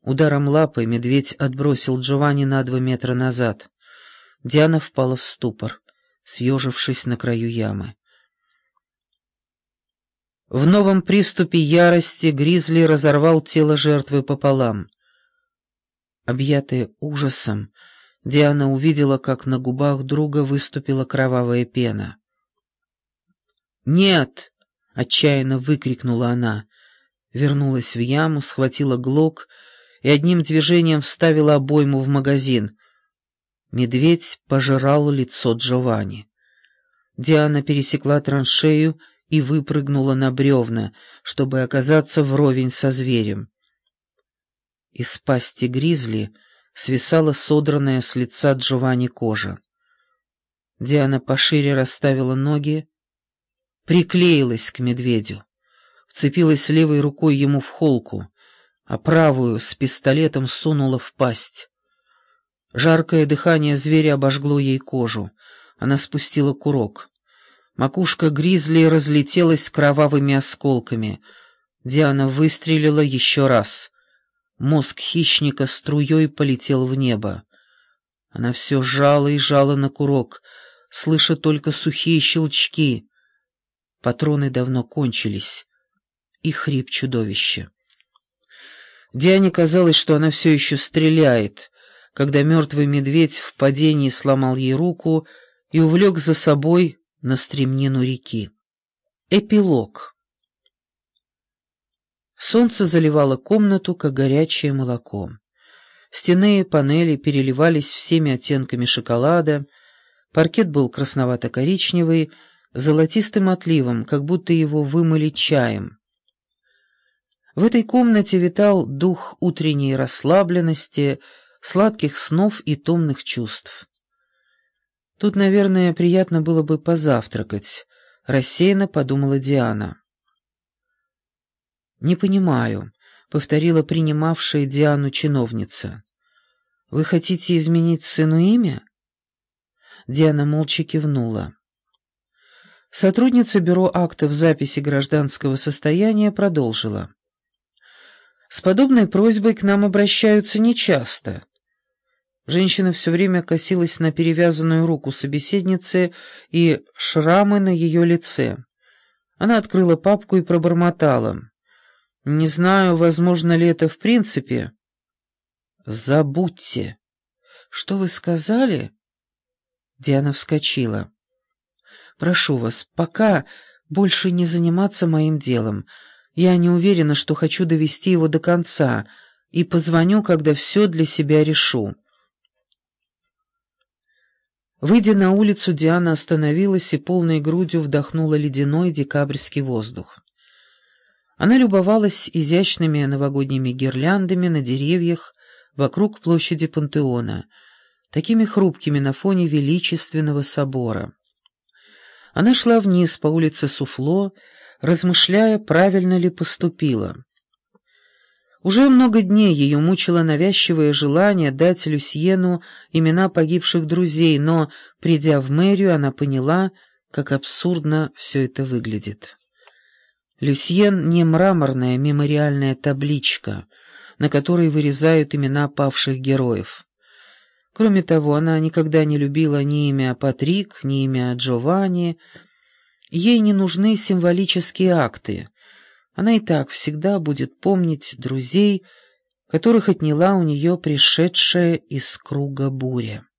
Ударом лапы медведь отбросил Джованни на 2 метра назад. Диана впала в ступор, съежившись на краю ямы. В новом приступе ярости Гризли разорвал тело жертвы пополам. Объятая ужасом, Диана увидела, как на губах друга выступила кровавая пена. «Нет!» — отчаянно выкрикнула она. Вернулась в яму, схватила глок и одним движением вставила обойму в магазин. Медведь пожирал лицо Джованни. Диана пересекла траншею и выпрыгнула на бревна, чтобы оказаться вровень со зверем. Из пасти Гризли свисала содранная с лица Джованни кожа. Диана пошире расставила ноги, приклеилась к медведю, вцепилась левой рукой ему в холку, а правую с пистолетом сунула в пасть. Жаркое дыхание зверя обожгло ей кожу. Она спустила курок. Макушка Гризли разлетелась кровавыми осколками. Диана выстрелила еще раз. Мозг хищника струей полетел в небо. Она все жала и жала на курок, слыша только сухие щелчки. Патроны давно кончились. И хрип чудовища. Диане казалось, что она все еще стреляет, когда мертвый медведь в падении сломал ей руку и увлек за собой на стремнину реки. Эпилог. Солнце заливало комнату, как горячее молоко. Стены и панели переливались всеми оттенками шоколада, паркет был красновато-коричневый, с золотистым отливом, как будто его вымыли чаем. В этой комнате витал дух утренней расслабленности, сладких снов и томных чувств. Тут, наверное, приятно было бы позавтракать, рассеянно подумала Диана. «Не понимаю», — повторила принимавшая Диану чиновница. «Вы хотите изменить сыну имя?» Диана молча кивнула. Сотрудница бюро актов записи гражданского состояния продолжила. «С подобной просьбой к нам обращаются нечасто». Женщина все время косилась на перевязанную руку собеседницы и шрамы на ее лице. Она открыла папку и пробормотала. «Не знаю, возможно ли это в принципе». «Забудьте». «Что вы сказали?» Диана вскочила. «Прошу вас, пока больше не заниматься моим делом. Я не уверена, что хочу довести его до конца, и позвоню, когда все для себя решу». Выйдя на улицу, Диана остановилась и полной грудью вдохнула ледяной декабрьский воздух. Она любовалась изящными новогодними гирляндами на деревьях вокруг площади Пантеона, такими хрупкими на фоне величественного собора. Она шла вниз по улице Суфло, размышляя, правильно ли поступила. Уже много дней ее мучило навязчивое желание дать Люсьену имена погибших друзей, но, придя в мэрию, она поняла, как абсурдно все это выглядит. Люсьен не мраморная мемориальная табличка, на которой вырезают имена павших героев. Кроме того, она никогда не любила ни имя Патрик, ни имя Джованни. Ей не нужны символические акты. Она и так всегда будет помнить друзей, которых отняла у нее пришедшая из круга буря.